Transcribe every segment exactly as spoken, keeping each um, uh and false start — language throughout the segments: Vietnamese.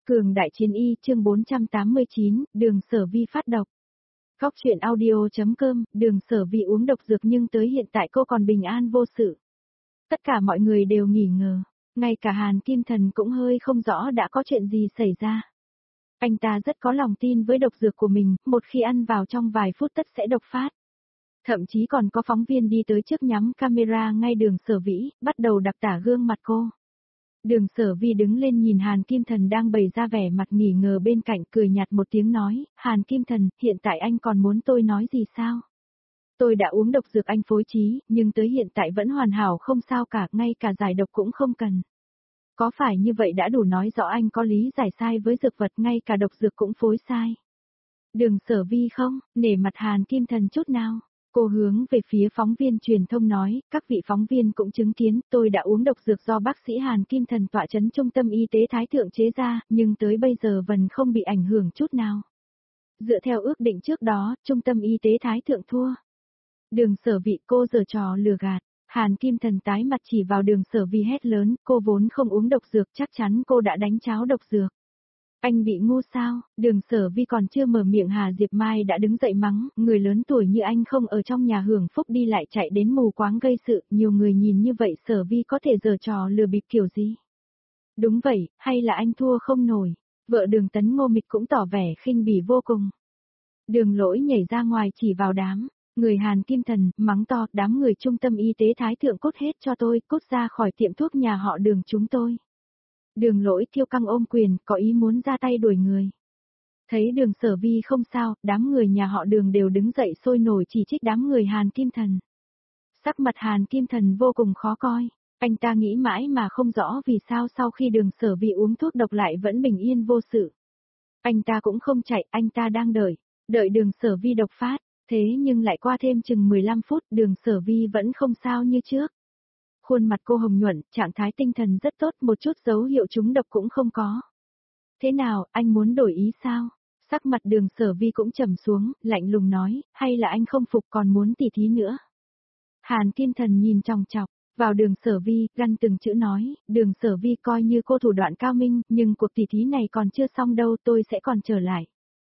Cường đại chiến y chương bốn trăm tám mươi chín, đường Sở Vi phát độc. Góc truyện audio.com, đường Sở Vi uống độc dược nhưng tới hiện tại cô còn bình an vô sự. Tất cả mọi người đều nghỉ ngờ, ngay cả Hàn Kim Thần cũng hơi không rõ đã có chuyện gì xảy ra. Anh ta rất có lòng tin với độc dược của mình, một khi ăn vào trong vài phút tất sẽ độc phát. Thậm chí còn có phóng viên đi tới trước nhắm camera ngay đường Sở Vĩ, bắt đầu đặc tả gương mặt cô. Đường Sở Vi đứng lên nhìn Hàn Kim Thần đang bày ra vẻ mặt nghỉ ngờ bên cạnh, cười nhạt một tiếng nói, Hàn Kim Thần, hiện tại anh còn muốn tôi nói gì sao? Tôi đã uống độc dược anh phối trí, nhưng tới hiện tại vẫn hoàn hảo không sao cả, ngay cả giải độc cũng không cần. Có phải như vậy đã đủ nói rõ anh có lý giải sai với dược vật, ngay cả độc dược cũng phối sai? Đường Sở Vi không, nể mặt Hàn Kim Thần chút nào. Cô hướng về phía phóng viên truyền thông nói, các vị phóng viên cũng chứng kiến, tôi đã uống độc dược do bác sĩ Hàn Kim Thần tọa chấn Trung tâm Y tế Thái Thượng chế ra, nhưng tới bây giờ vẫn không bị ảnh hưởng chút nào. Dựa theo ước định trước đó, Trung tâm Y tế Thái Thượng thua. Đường Sở Vi, cô giở trò lừa gạt. Hàn Kim Thần tái mặt chỉ vào đường Sở Vi hét lớn, cô vốn không uống độc dược, chắc chắn cô đã đánh cháo độc dược. Anh bị ngu sao? Đường Sở Vi còn chưa mở miệng Hà Diệp Mai đã đứng dậy mắng, người lớn tuổi như anh không ở trong nhà hưởng phúc đi lại chạy đến mù quáng gây sự, nhiều người nhìn như vậy Sở Vi có thể giở trò lừa bịp kiểu gì? Đúng vậy, hay là anh thua không nổi? Vợ Đường Tấn Ngô Mịch cũng tỏ vẻ khinh bỉ vô cùng. Đường Lỗi nhảy ra ngoài chỉ vào đám người Hàn Kim Thần, mắng to, đám người Trung tâm Y tế Thái Thượng cút hết cho tôi, cút ra khỏi tiệm thuốc nhà họ Đường chúng tôi. Đường Lỗi kiêu căng ôm quyền, có ý muốn ra tay đuổi người. Thấy đường Sở Vi không sao, đám người nhà họ Đường đều đứng dậy sôi nổi chỉ trích đám người Hàn Kim Thần. Sắc mặt Hàn Kim Thần vô cùng khó coi, anh ta nghĩ mãi mà không rõ vì sao sau khi đường Sở Vi uống thuốc độc lại vẫn bình yên vô sự. Anh ta cũng không chạy, anh ta đang đợi, đợi đường Sở Vi độc phát, thế nhưng lại qua thêm chừng mười lăm phút đường Sở Vi vẫn không sao như trước. Khuôn mặt cô hồng nhuận, trạng thái tinh thần rất tốt, một chút dấu hiệu trúng độc cũng không có. Thế nào, anh muốn đổi ý sao? Sắc mặt đường Sở Vi cũng trầm xuống, lạnh lùng nói, hay là anh không phục còn muốn tỉ thí nữa? Hàn Kim Thần nhìn chòng chọc vào đường Sở Vi, gằn từng chữ nói, đường Sở Vi coi như cô thủ đoạn cao minh, nhưng cuộc tỉ thí này còn chưa xong đâu, tôi sẽ còn trở lại.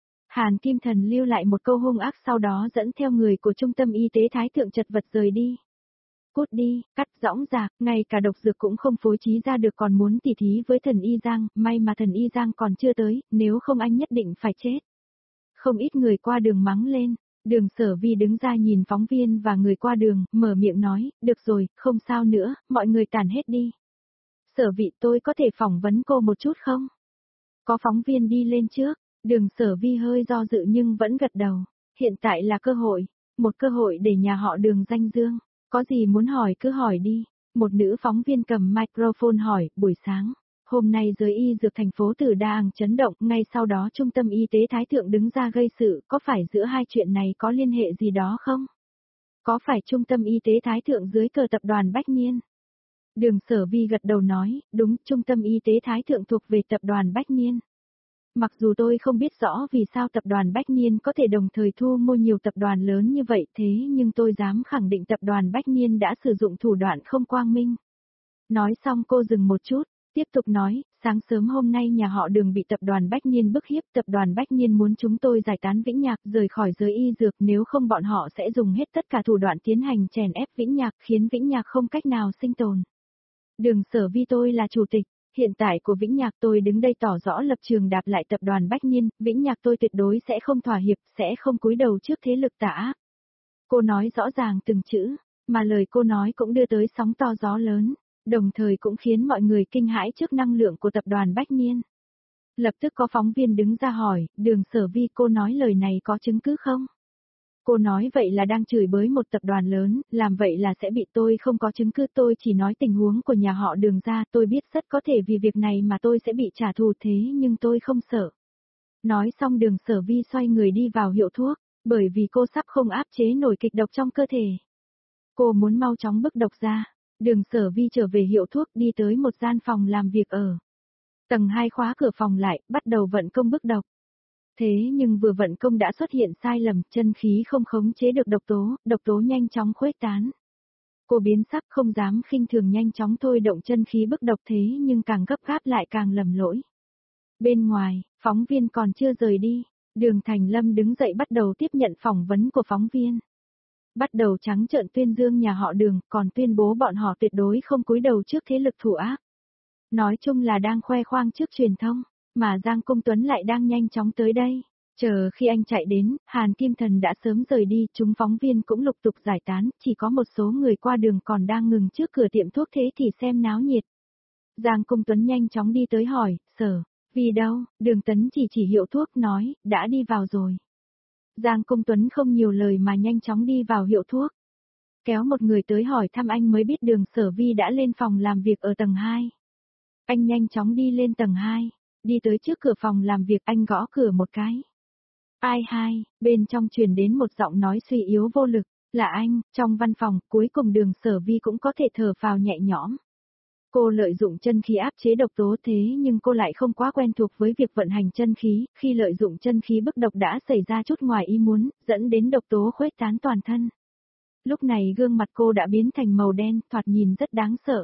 Hàn Kim Thần lưu lại một câu hung ác sau đó dẫn theo người của Trung tâm Y tế Thái Thượng chật vật rời đi. Cút đi, cắt dõng dạc, ngay cả độc dược cũng không phối trí ra được còn muốn tỉ thí với thần Y Giang, may mà thần Y Giang còn chưa tới, nếu không anh nhất định phải chết. Không ít người qua đường mắng lên, đường Sở Vi đứng ra nhìn phóng viên và người qua đường, mở miệng nói, được rồi, không sao nữa, mọi người tản hết đi. Sở Vi, tôi có thể phỏng vấn cô một chút không? Có phóng viên đi lên trước, đường Sở Vi hơi do dự nhưng vẫn gật đầu, hiện tại là cơ hội, một cơ hội để nhà họ Đường danh dương. Có gì muốn hỏi cứ hỏi đi. Một nữ phóng viên cầm microphone hỏi, buổi sáng, hôm nay giới y dược thành phố Từ Đàng chấn động, ngay sau đó Trung tâm Y tế Thái Thượng đứng ra gây sự, có phải giữa hai chuyện này có liên hệ gì đó không? Có phải Trung tâm Y tế Thái Thượng dưới cờ tập đoàn Bách Niên? Đường Sở Vi gật đầu nói, đúng, Trung tâm Y tế Thái Thượng thuộc về tập đoàn Bách Niên. Mặc dù tôi không biết rõ vì sao tập đoàn Bách Niên có thể đồng thời thu mua nhiều tập đoàn lớn như vậy thế nhưng tôi dám khẳng định tập đoàn Bách Niên đã sử dụng thủ đoạn không quang minh. Nói xong cô dừng một chút, tiếp tục nói, sáng sớm hôm nay nhà họ Đường bị tập đoàn Bách Niên bức hiếp, tập đoàn Bách Niên muốn chúng tôi giải tán Vĩnh Nhạc rời khỏi giới y dược, nếu không bọn họ sẽ dùng hết tất cả thủ đoạn tiến hành chèn ép Vĩnh Nhạc khiến Vĩnh Nhạc không cách nào sinh tồn. Đường Sở Vi, tôi là chủ tịch hiện tại của Vĩnh Nhạc, tôi đứng đây tỏ rõ lập trường đạp lại tập đoàn Bách Niên, Vĩnh Nhạc tôi tuyệt đối sẽ không thỏa hiệp, sẽ không cúi đầu trước thế lực tà ác. Cô nói rõ ràng từng chữ, mà lời cô nói cũng đưa tới sóng to gió lớn, đồng thời cũng khiến mọi người kinh hãi trước năng lượng của tập đoàn Bách Niên. Lập tức có phóng viên đứng ra hỏi, đường Sở Vi, cô nói lời này có chứng cứ không? Cô nói vậy là đang chửi bới một tập đoàn lớn, làm vậy là sẽ bị, tôi không có chứng cứ, tôi chỉ nói tình huống của nhà họ Đường ra, tôi biết rất có thể vì việc này mà tôi sẽ bị trả thù thế nhưng tôi không sợ. Nói xong đường Sở Vi xoay người đi vào hiệu thuốc, bởi vì cô sắp không áp chế nổi kịch độc trong cơ thể. Cô muốn mau chóng bức độc ra, đường Sở Vi trở về hiệu thuốc đi tới một gian phòng làm việc ở tầng hai, khóa cửa phòng lại, bắt đầu vận công bức độc. Thế nhưng vừa vận công đã xuất hiện sai lầm, chân khí không khống chế được độc tố, độc tố nhanh chóng khuếch tán. Cô biến sắc không dám khinh thường nhanh chóng thôi động chân khí bức độc thế nhưng càng gấp gáp lại càng lầm lỗi. Bên ngoài, phóng viên còn chưa rời đi, Đường Thành Lâm đứng dậy bắt đầu tiếp nhận phỏng vấn của phóng viên. Bắt đầu trắng trợn tuyên dương nhà họ Đường, còn tuyên bố bọn họ tuyệt đối không cúi đầu trước thế lực thủ ác. Nói chung là đang khoe khoang trước truyền thông, mà Giang Công Tuấn lại đang nhanh chóng tới đây. Chờ khi anh chạy đến, Hàn Kim Thần đã sớm rời đi, chúng phóng viên cũng lục tục giải tán, chỉ có một số người qua đường còn đang ngừng trước cửa tiệm thuốc thế thì xem náo nhiệt. Giang Công Tuấn nhanh chóng đi tới hỏi, sở, vì đâu, Đường Tấn chỉ chỉ hiệu thuốc nói, đã đi vào rồi. Giang Công Tuấn không nhiều lời mà nhanh chóng đi vào hiệu thuốc. Kéo một người tới hỏi thăm anh mới biết Đường Sở Vi đã lên phòng làm việc ở tầng hai. Anh nhanh chóng đi lên tầng hai, đi tới trước cửa phòng làm việc anh gõ cửa một cái. Ai hai, bên trong truyền đến một giọng nói suy yếu vô lực, là anh, trong văn phòng, cuối cùng Đường Sở Vi cũng có thể thở phào nhẹ nhõm. Cô lợi dụng chân khí áp chế độc tố thế nhưng cô lại không quá quen thuộc với việc vận hành chân khí, khi lợi dụng chân khí bức độc đã xảy ra chút ngoài ý muốn, dẫn đến độc tố khuếch tán toàn thân. Lúc này gương mặt cô đã biến thành màu đen, thoạt nhìn rất đáng sợ.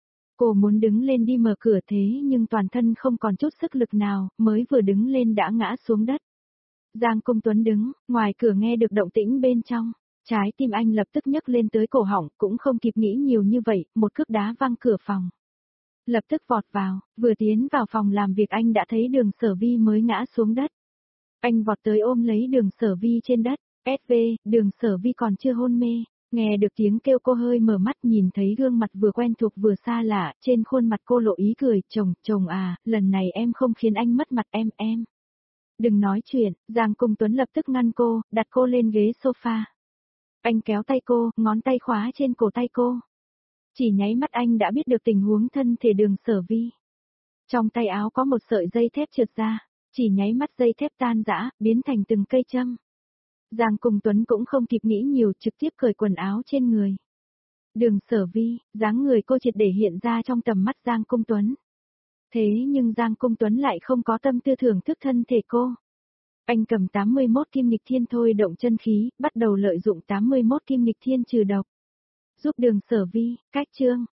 Cô muốn đứng lên đi mở cửa thế nhưng toàn thân không còn chút sức lực nào, mới vừa đứng lên đã ngã xuống đất. Giang Công Tuấn đứng, ngoài cửa nghe được động tĩnh bên trong. Trái tim anh lập tức nhấc lên tới cổ họng, cũng không kịp nghĩ nhiều như vậy, một cước đá văng cửa phòng. Lập tức vọt vào, vừa tiến vào phòng làm việc anh đã thấy Đường Sở Vi mới ngã xuống đất. Anh vọt tới ôm lấy Đường Sở Vi trên đất, ét vê, Đường Sở Vi còn chưa hôn mê, nghe được tiếng kêu cô hơi mở mắt nhìn thấy gương mặt vừa quen thuộc vừa xa lạ, trên khuôn mặt cô lộ ý cười, chồng, chồng à, lần này em không khiến anh mất mặt em, em. Đừng nói chuyện, Giang Công Tuấn lập tức ngăn cô, đặt cô lên ghế sofa. Anh kéo tay cô, ngón tay khóa trên cổ tay cô. Chỉ nháy mắt anh đã biết được tình huống thân thể Đường Sở Vi. Trong tay áo có một sợi dây thép trượt ra, chỉ nháy mắt dây thép tan rã, biến thành từng cây châm. Giang Công Tuấn cũng không kịp nghĩ nhiều, trực tiếp cởi quần áo trên người. Đường Sở Vi, dáng người cô triệt để hiện ra trong tầm mắt Giang Công Tuấn. Thế nhưng Giang Công Tuấn lại không có tâm tư thưởng thức thân thể cô. Anh cầm tám mươi mốt kim nghịch thiên thôi động chân khí, bắt đầu lợi dụng tám mươi mốt kim nghịch thiên trừ độc. Giúp Đường Sở Vi, cách chương.